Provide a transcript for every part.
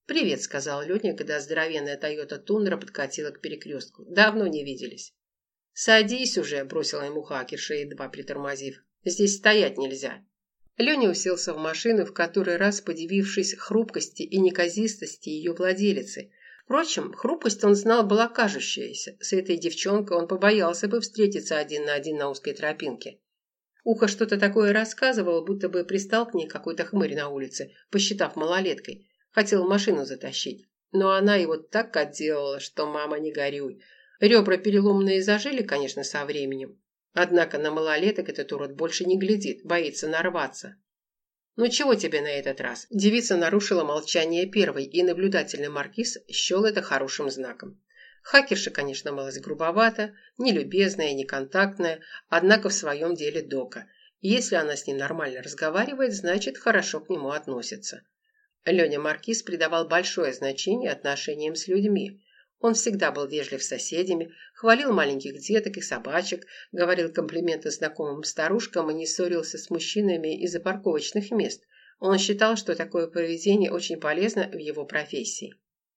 «Привет», — сказал Леня, когда здоровенная Тойота Тундра подкатила к перекрестку. «Давно не виделись». «Садись уже», — бросила ему хакерша, едва притормозив. «Здесь стоять нельзя». Леня уселся в машину, в который раз подивившись хрупкости и неказистости ее владелицы. Впрочем, хрупкость он знал была кажущаяся. С этой девчонкой он побоялся бы встретиться один на один на узкой тропинке. Ухо что-то такое рассказывало, будто бы пристал к ней какой-то хмырь на улице, посчитав малолеткой. Хотел в машину затащить. Но она его так отделала, что мама не горюй. Ребра переломные зажили, конечно, со временем. Однако на малолеток этот урод больше не глядит, боится нарваться. «Ну чего тебе на этот раз?» Девица нарушила молчание первой, и наблюдательный маркиз счел это хорошим знаком. Хакерша, конечно, малость грубовата, нелюбезная, неконтактная, однако в своем деле дока. И если она с ним нормально разговаривает, значит, хорошо к нему относится. Леня Маркиз придавал большое значение отношениям с людьми. Он всегда был вежлив с соседями, хвалил маленьких деток и собачек, говорил комплименты знакомым старушкам и не ссорился с мужчинами из-за парковочных мест. Он считал, что такое поведение очень полезно в его профессии.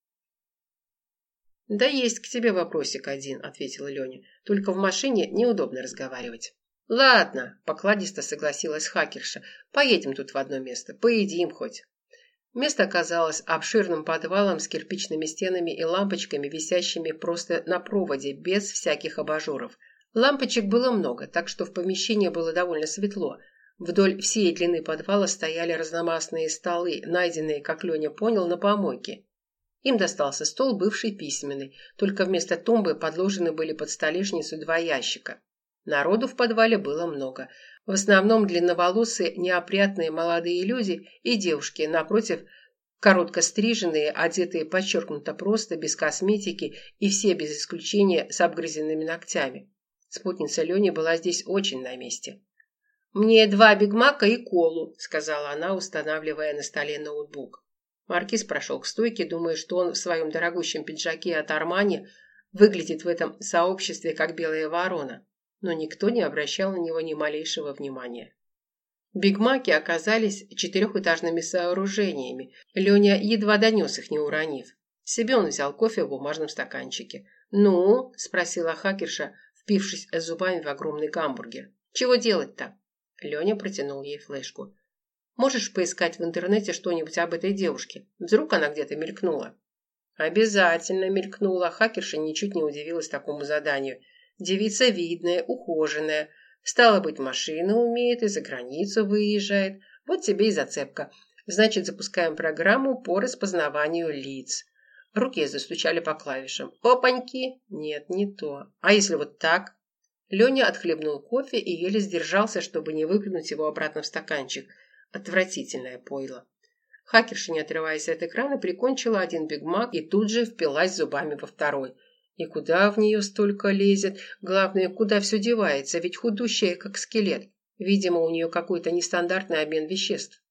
«Да есть к тебе вопросик один», — ответила Леня. «Только в машине неудобно разговаривать». «Ладно», — покладисто согласилась хакерша. «Поедем тут в одно место, поедим хоть». Место оказалось обширным подвалом с кирпичными стенами и лампочками, висящими просто на проводе, без всяких абажуров. Лампочек было много, так что в помещении было довольно светло. Вдоль всей длины подвала стояли разномастные столы, найденные, как Леня понял, на помойке. Им достался стол, бывший письменный, только вместо тумбы подложены были под столешницу 2 ящика. Народу в подвале было много. В основном длинноволосые, неопрятные молодые люди и девушки, напротив, коротко стриженные, одетые подчеркнуто просто, без косметики и все без исключения с обгрызенными ногтями. Спутница Лени была здесь очень на месте. «Мне 2 бигмака и колу», — сказала она, устанавливая на столе ноутбук. Маркиз прошел к стойке, думая, что он в своем дорогущем пиджаке от Армани выглядит в этом сообществе как белая ворона. Но никто не обращал на него ни малейшего внимания. Бигмаки оказались 4-этажными сооружениями. Леня едва донес их, не уронив. Себе он взял кофе в бумажном стаканчике. «Ну?» – спросила хакерша, впившись зубами в огромный гамбургер. «Чего делать-то?» Леня протянул ей флешку. «Можешь поискать в интернете что-нибудь об этой девушке? Вдруг она где-то мелькнула?» «Обязательно мелькнула». Хакерша ничуть не удивилась такому заданию. Девица видная, ухоженная. Стало быть, машину умеет и за границу выезжает. Вот тебе и зацепка. Значит, запускаем программу по распознаванию лиц. Руки застучали по клавишам. Опаньки! Нет, не то. А если вот так? Леня отхлебнул кофе и еле сдержался, чтобы не выплюнуть его обратно в стаканчик. Отвратительное пойло. Хакерша, не отрываясь от экрана, прикончила 1 бигмак и тут же впилась зубами во второй. И куда в нее столько лезет? Главное, куда все девается, ведь худущая, как скелет. Видимо, у нее какой-то нестандартный обмен веществ.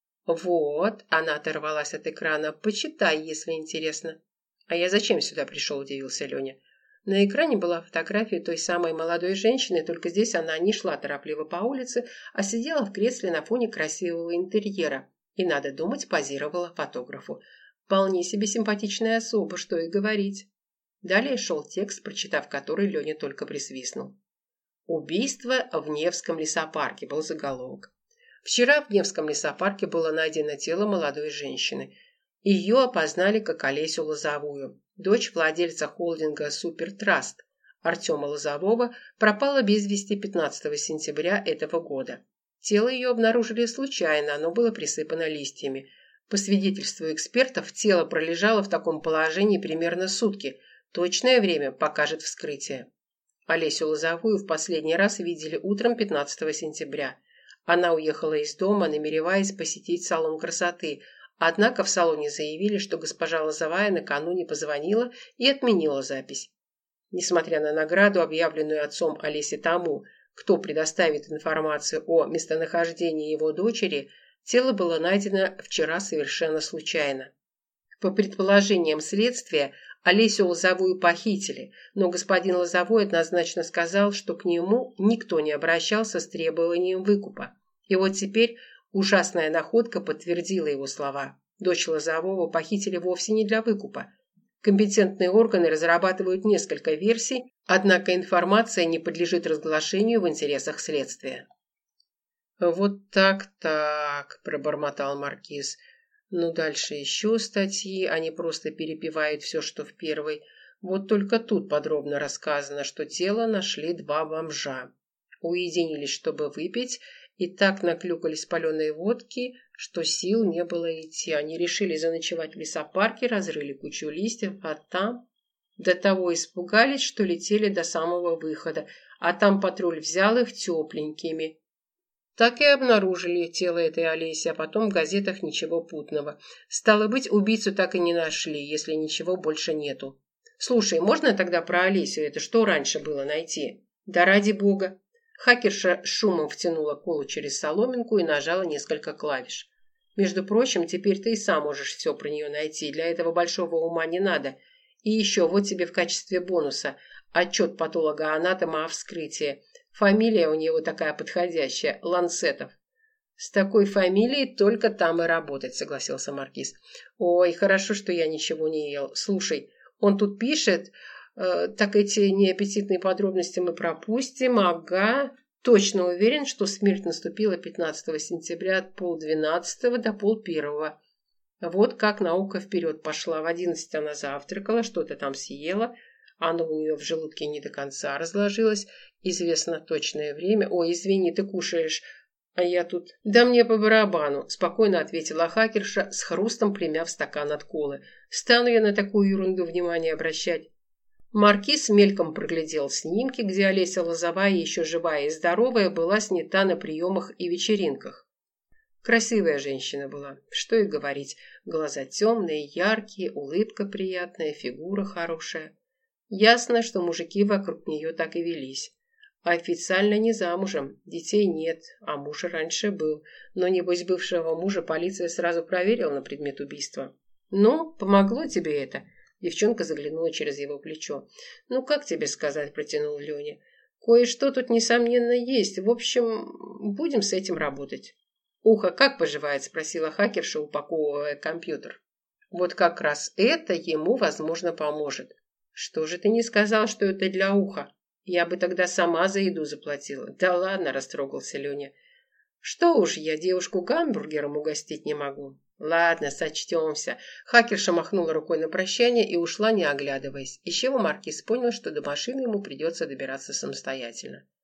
Вот, она оторвалась от экрана. Почитай, если интересно. А я зачем сюда пришел, удивился Леня. На экране была фотография той самой молодой женщины, только здесь она не шла торопливо по улице, а сидела в кресле на фоне красивого интерьера. И, надо думать, позировала фотографу. Вполне себе симпатичная особа, что и говорить. Далее шел текст, прочитав который, Леня только присвистнул. «Убийство в Невском лесопарке» был заголовок. Вчера в Невском лесопарке было найдено тело молодой женщины. Ее опознали как Олесю Лозовую, дочь владельца холдинга «Супертраст» Артема Лозового, пропала без вести 15 сентября этого года. Тело ее обнаружили случайно, оно было присыпано листьями. По свидетельству экспертов, тело пролежало в таком положении примерно сутки. Точное время покажет вскрытие. Олесю Лозовую в последний раз видели утром 15 сентября. Она уехала из дома, намереваясь посетить салон красоты. Однако в салоне заявили, что госпожа Лозовая накануне позвонила и отменила запись. Несмотря на награду, объявленную отцом Олеси тому, кто предоставит информацию о местонахождении его дочери, тело было найдено вчера совершенно случайно. По предположениям следствия, Олесю Лозовую похитили, но господин Лозовой однозначно сказал, что к нему никто не обращался с требованием выкупа. И вот теперь ужасная находка подтвердила его слова. Дочь Лозового похитили вовсе не для выкупа. Компетентные органы разрабатывают несколько версий, однако информация не подлежит разглашению в интересах следствия. «Вот так», – пробормотал маркиз. «Ну, дальше еще статьи, они просто перепевают все, что в первой. Вот только тут подробно рассказано, что тело нашли два бомжа. Уединились, чтобы выпить, и так наклюкались паленой водки, что сил не было идти. Они решили заночевать в лесопарке, разрыли кучу листьев, а там до того испугались, что летели до самого выхода, а там патруль взял их тепленькими. Так и обнаружили тело этой Олеси, а потом в газетах ничего путного. Стало быть, убийцу так и не нашли, если ничего больше нету. Слушай, можно тогда про Олесю? Это что раньше было найти? Да ради бога. Хакерша шумом втянула колу через соломинку и нажала несколько клавиш. Между прочим, теперь ты и сам можешь все про нее найти. Для этого большого ума не надо. И еще вот тебе в качестве бонуса отчет патолога-анатома о вскрытии. Фамилия у него такая подходящая – Ланцетов. С такой фамилией только там и работать, согласился маркиз. Ой, хорошо, что я ничего не ел. Слушай, он тут пишет, так эти неаппетитные подробности мы пропустим, ага. Точно уверен, что смерть наступила 15 сентября от 10:30 до 11:30. Вот как наука вперед пошла. В 11 она завтракала, что-то там съела. Оно у нее в желудке не до конца разложилось. Известно точное время. Ой, извини, ты кушаешь. А я тут... Да мне по барабану, спокойно ответила хакерша, с хрустом примяв стакан от колы. Стану я на такую ерунду внимание обращать. Маркиз мельком проглядел снимки, где Олеся Лозовая, еще живая и здоровая, была снята на приемах и вечеринках. Красивая женщина была, что и говорить. Глаза темные, яркие, улыбка приятная, фигура хорошая. Ясно, что мужики вокруг нее так и велись. Официально не замужем, детей нет, а муж раньше был. Но, небось, бывшего мужа полиция сразу проверила на предмет убийства. «Ну, помогло тебе это?» Девчонка заглянула через его плечо. «Ну, как тебе сказать?» – протянул Леня. «Кое-что тут, несомненно, есть. В общем, будем с этим работать». «Ухо как поживает?» – спросила хакерша, упаковывая компьютер. «Вот как раз это ему, возможно, поможет». «Что же ты не сказал, что это для уха? Я бы тогда сама за еду заплатила». «Да ладно», – растрогался Леня. «Что уж, я девушку гамбургером угостить не могу». «Ладно, сочтемся». Хакерша махнула рукой на прощание и ушла, не оглядываясь, из чего маркиз понял, что до машины ему придется добираться самостоятельно.